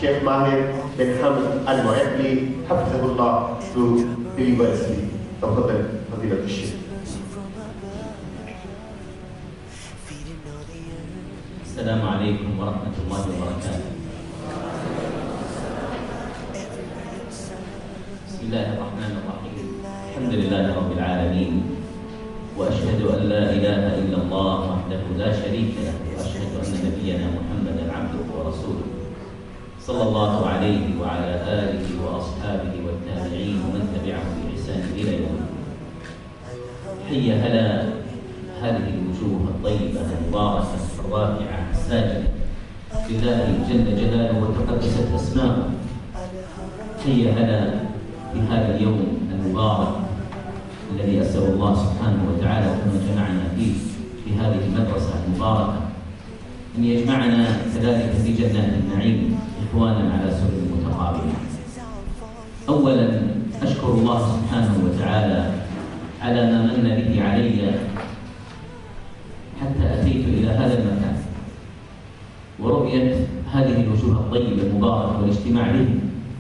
Sheikh Mahir bin Hamad Al-Mu'adli, Hafizahullah, to deliver his speech. Fadilat al-Sheikh. السلام عليكم ورحمة الله وبركاته. بسم الله الرحمن الرحيم. الحمد لله رب العالمين، وأشهد أن لا إله إلا الله وحده لا شريك له، وأشهد أن نبينا محمدا عبده ورسوله صلى الله عليه وعلى آله وأصحابه والتابعين ومن تبعهم بإحسان إلى يوم الدين. حي هلا هذه الوجوه الطيبة المباركة الرافعة الساجدة لله جل جلاله وتقدست أسماؤه. حي هلا بهذا اليوم المبارك الذي أسأل الله سبحانه وتعالى كما جمعنا فيه في هذه المدرسة المباركة أن يجمعنا كذلك في جنات النعيم إخوانا على سرر متقابلين. أولا أشكر الله سبحانه وتعالى على ما من به علي حتى أتيت إلى هذا المكان ورؤية هذه الوجوه الطيبة المباركة والاجتماع بهم.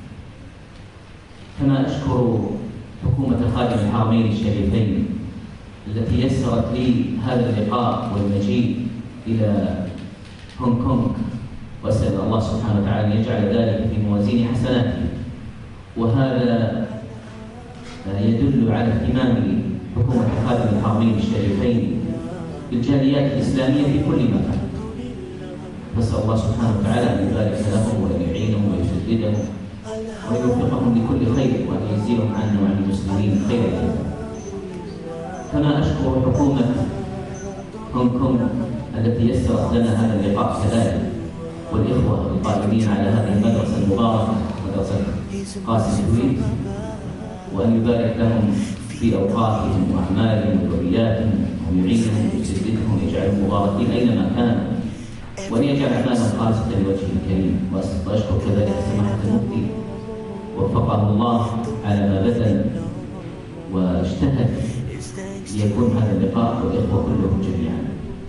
كما أشكر حكومة خادم الحرمين الشريفين التي يسرت لي هذا اللقاء والمجيء إلى هونغ كونغ، وأسأل الله سبحانه وتعالى أن يجعل ذلك في موازين حسناتي. وهذا يدل على اهتمام حكومة خادم الحرمين الشريفين بالجاليات الإسلامية في كل مكان. نسأل الله سبحانه وتعالى أن يبارك لهم وأن يعينهم ويسددهم ويوفقهم لكل خير وأن يجزيهم عنا وعن المسلمين خير الجزاء. كما أشكر حكومة هونغ كونغ التي يسرت لنا هذا اللقاء كذلك، والإخوة القائمين على هذه المدرسة المباركة مدرسة قاسم الكويت، وأن يبارك لهم في أوقاتهم وأعمالهم وذرياتهم ويعينهم ويسددهم ويجعلهم مباركين أينما كانوا، وأن يجعل أعمالهم خالصة لوجهه الكريم. وأشكر كذلك سماحة المفتي وفقه الله على ما بذل واجتهد ليكون هذا اللقاء والإخوة كلهم جميعا.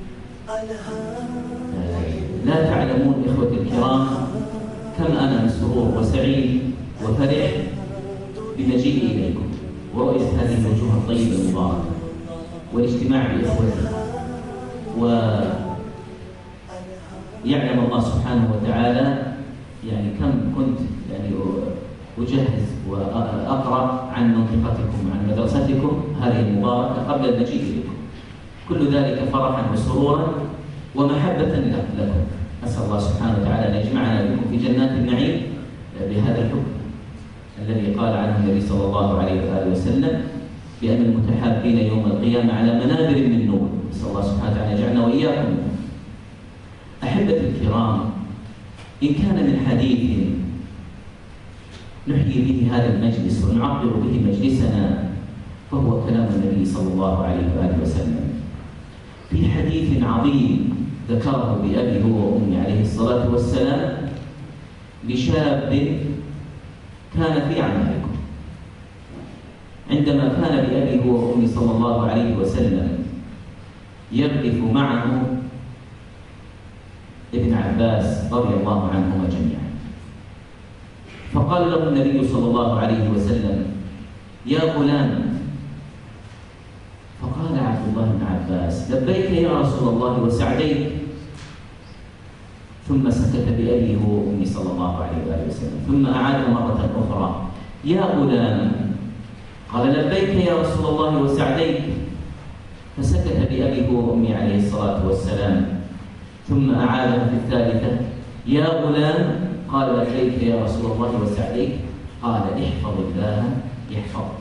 لا تعلمون إخوتي الكرام كم أنا مسرور وسعيد وفرح بمجيئي إليكم ورؤية هذه الوجوه الطيبة المباركة والاجتماع بإخوتي. ويعلم الله سبحانه وتعالى يعني كم كنت أجهز وأقرأ عن منطقتكم وعن مدرستكم هذه المباركة قبل المجيء إليكم. كل ذلك فرحا وسرورا ومحبة لكم. أسأل الله سبحانه وتعالى أن يجمعنا بكم في جنات النعيم بهذا الحكم الذي قال عنه النبي صلى الله عليه وآله وسلم بأن المتحابين يوم القيامة على منابر من نور. نسأل الله سبحانه وتعالى يجعلنا وإياكم. أحبتي الكرام، إن كان من حديث نحيي به هذا المجلس ونعطر به مجلسنا فهو كلام النبي صلى الله عليه وآله وسلم في حديث عظيم ذكره بأبي هو وأمي عليه الصلاة والسلام لشاب كان في أعمالكم. عندما كان بأبي هو وأمي صلى الله عليه وسلم يغرف معه ابن عباس رضي الله عنهما جميعا، فقال له النبي صلى الله عليه وسلم: يا غلام. فقال عبد الله بن عباس: لبيك يا رسول الله وسعديك. ثم سكت بأبيه وأمي صلى الله عليه وآله وسلم، ثم أعاد مرة أخرى: يا غلام. قال: لبيك يا رسول الله وسعديك. فسكت بأبيه وأمي عليه الصلاة والسلام، ثم أعادها في الثالثة: يا غلام. قال: لبيك يا رسول الله وسعديك. قال: احفظ الله يحفظك،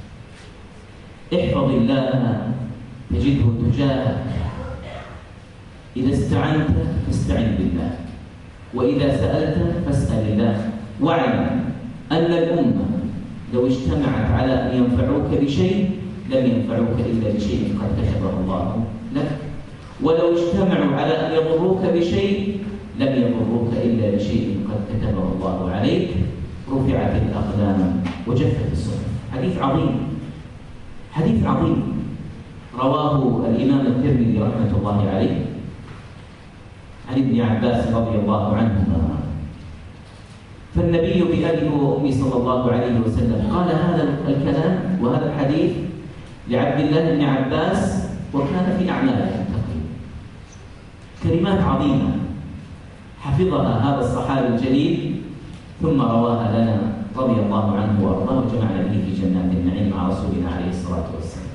احفظ الله تجده تجاهك، إذا استعنت فاستعن بالله، وإذا سألت فاسأل الله. واعلم أن الأمة لو اجتمعت على أن ينفعوك بشيء لم ينفعوك إلا بشيء قد كتبه الله لك، ولو اجتمعوا على أن يضروك بشيء لم يضروك إلا بشيء قد كتبه الله عليك. رفعت الأقلام وجفت الصحف. حديث عظيم، حديث عظيم رواه الإمام الترمذي رحمة الله عليه عن ابن عباس رضي الله عنهما فالنبي بأبي وأمي صلى الله عليه وسلم قال هذا الكلام وهذا الحديث لعبد الله بن عباس وكان في أعماله تقريبا. كلمات عظيمة حفظها هذا الصحابي الجليل ثم رواها لنا رضي الله عنه وأرضاه وجمعنا به في جنات النعيم مع رسولنا عليه الصلاة والسلام.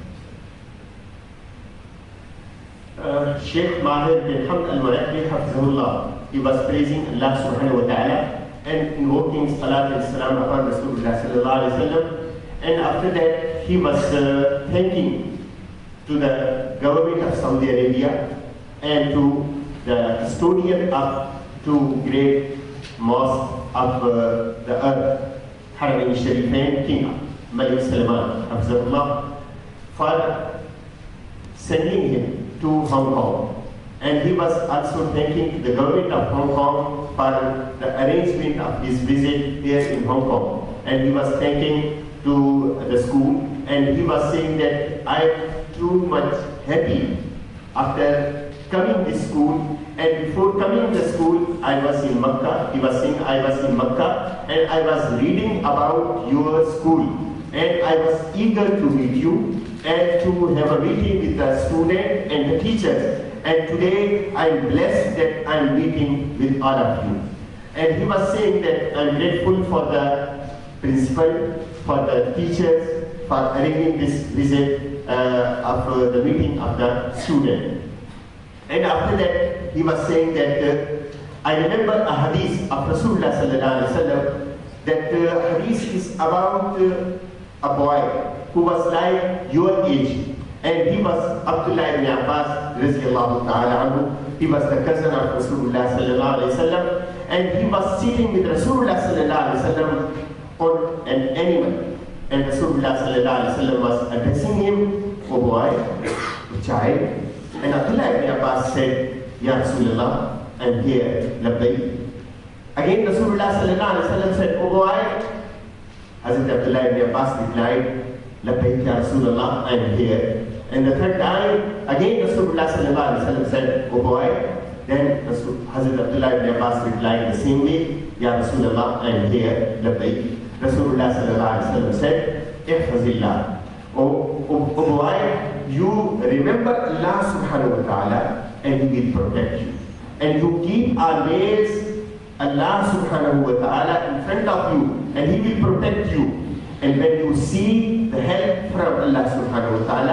Sheikh Mahir bin Hamd al-Mu'addi Hafizahullah, he was praising Allah subhanahu wa ta'ala and invoking salat and salam upon Rasulullah sallallahu alayhi wa sallam, and after that he was thanking to the government of Saudi Arabia and to the custodian of two great mosques of the earth, Haramain Sharifain, King Malik Salman Hafizahullah, for sending him to Hong Kong, and he was also thanking the government of Hong Kong for the arrangement of his visit here in Hong Kong, and he was thanking to the school, and he was saying that I am too much happy after coming to school, and before coming to school I was in Makkah. He was saying I was in Makkah and I was reading about your school, and I was eager to meet you and to have a meeting with the student and the teachers. And today I am blessed that I am meeting with all of you. And he was saying that I am grateful for the principal, for the teachers, for arranging this visit of the meeting of the student. And after that he was saying that I remember a hadith of Rasulullah sallallahu alaihi wasallam, that hadith is about a boy who was like your age, and he was Abdullah ibn Abbas radiyallahu ta'ala anhu. He was the cousin of Rasulullah sallallahu alayhi wasallam, and he was sitting with Rasulullah sallallahu alayhi wasallam on an animal, and Rasulullah sallallahu alayhi wasallam was addressing him, oh boy, child, and Abdullah ibn Abbas said, Ya Rasulullah, I am here, labbayk. Again Rasulullah sallallahu alayhi wasallam said, oh boy. Hazrat Abdullah ibn Abbas replied, labbayk ya Rasulullah, I am here. And the third time, again Rasulullah sallallahu alayhi wa sallam said, oh boy. Then Hazrat Abdullah ibn Abbas replied the same way, Ya Rasulullah, I am here, labbayk. Rasulullah sallallahu alayhi wa sallam said, ihfazillah. Oh boy, you remember Allah subhanahu wa ta'ala and He will protect you. And you keep always Allah subhanahu wa ta'ala in front of you, and He will protect you. And when you seek the help from Allah subhanahu wa ta'ala,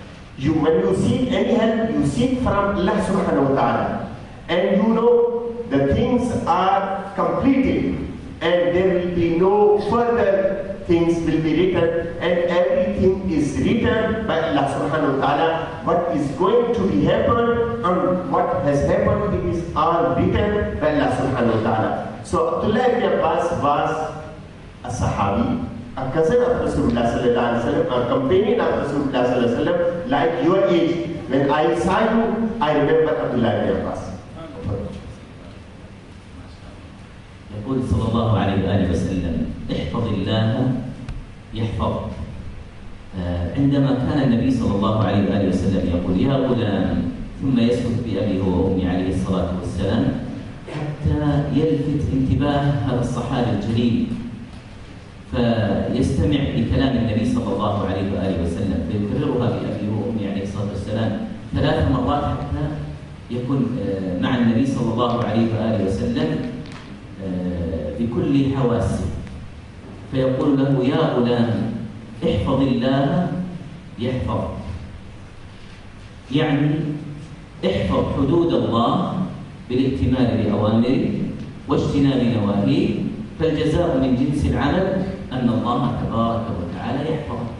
when you seek any help, you seek from Allah subhanahu wa ta'ala. And you know the things are completed, and there will be no further things will be written, and everything is written by Allah subhanahu wa ta'ala. What is going to be happen and what has happened, it is all written by Allah subhanahu wa ta'ala. So Abdullah ibn Abbas was a Sahabi, a cousin of Rasulullah sallallahu alaihi wasallam, a companion of Rasulullah sallallahu alaihi wasallam, like your age. When I saw you, I remember Abdullah ibn Abbas. يقول صلى الله عليه وآله وسلم احفظ الله يحفظك. عندما كان النبي صلى الله عليه وآله وسلم يقول يا غلام ثم يسكت بأبي وأمي عليه الصلاة والسلام حتى يلفت انتباه هذا الصحابي الجليل فيستمع لكلام النبي صلى الله عليه وآله وسلم فيكررها بأبي وأمي عليه الصلاة والسلام 3 مرات حتى يكون مع النبي صلى الله عليه وآله وسلم بكل حواسه، فيقول له يا غلام احفظ الله يحفظك، يعني احفظ حدود الله بالائتمار بأوامره واجتناب نواهيه، فالجزاء من جنس العمل أن الله تبارك وتعالى يحفظك.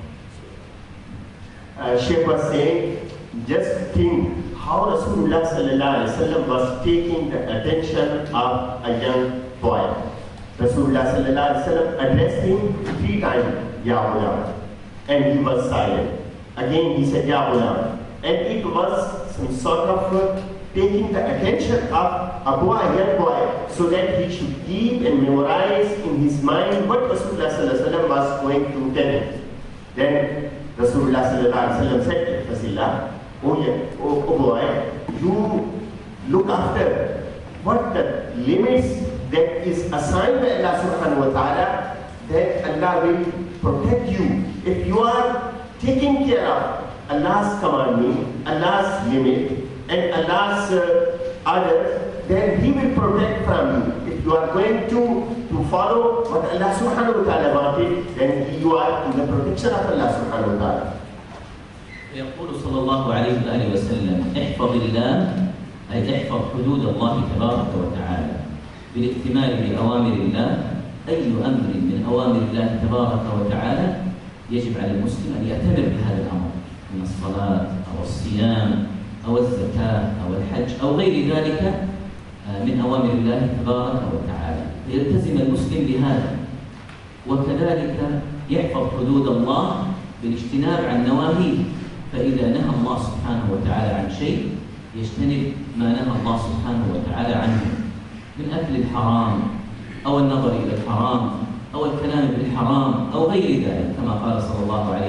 Sheikh was saying, just think how Rasulullah sallallahu alaihi wasallam was taking the attention of a young boy. Rasulullah sallallahu alaihi wasallam addressed him 3 times, Ya Ghulam, and he was silent. Again he said, Ya Ghulam, and it was some sort of taking the attention of a boy, young boy, so that he should keep and memorize in his mind what Rasulullah sallallahu alaihi wasallam was going to tell him. Then Rasulullah sallallahu alaihi wasallam said to Rasulullah, oh boy, you look after what the limits that is assigned by Allah subhanahu wa ta'ala, then Allah will protect you. If you are taking care of Allah's commandment, Allah's limit, and Allah's order, then He will protect from you. If you are going to follow what Allah subhanahu wa ta'ala wanted, then you are in the protection of Allah subhanahu wa ta'ala. يقول صلى الله عليه وآله وسلم: احفظ الله أي احفظ حدود الله تبارك وتعالى بالاكتمال بأوامر الله. أي أمر من أوامر الله تبارك وتعالى يجب على المسلم أن يأتمر بهذا الأمر من الصلاة أو الصيام أو الزكاة أو الحج أو غير ذلك من أوامر الله تبارك وتعالى، فيلتزم المسلم بهذا. وكذلك يحفظ حدود الله بالاجتناب عن نواهيه، فإذا نهى الله سبحانه وتعالى عن شيء يجتنب ما نهى الله سبحانه وتعالى عنه من أكل الحرام أو النظر إلى الحرام أو الكلام بالحرام أو غير ذلك، كما قال صلى الله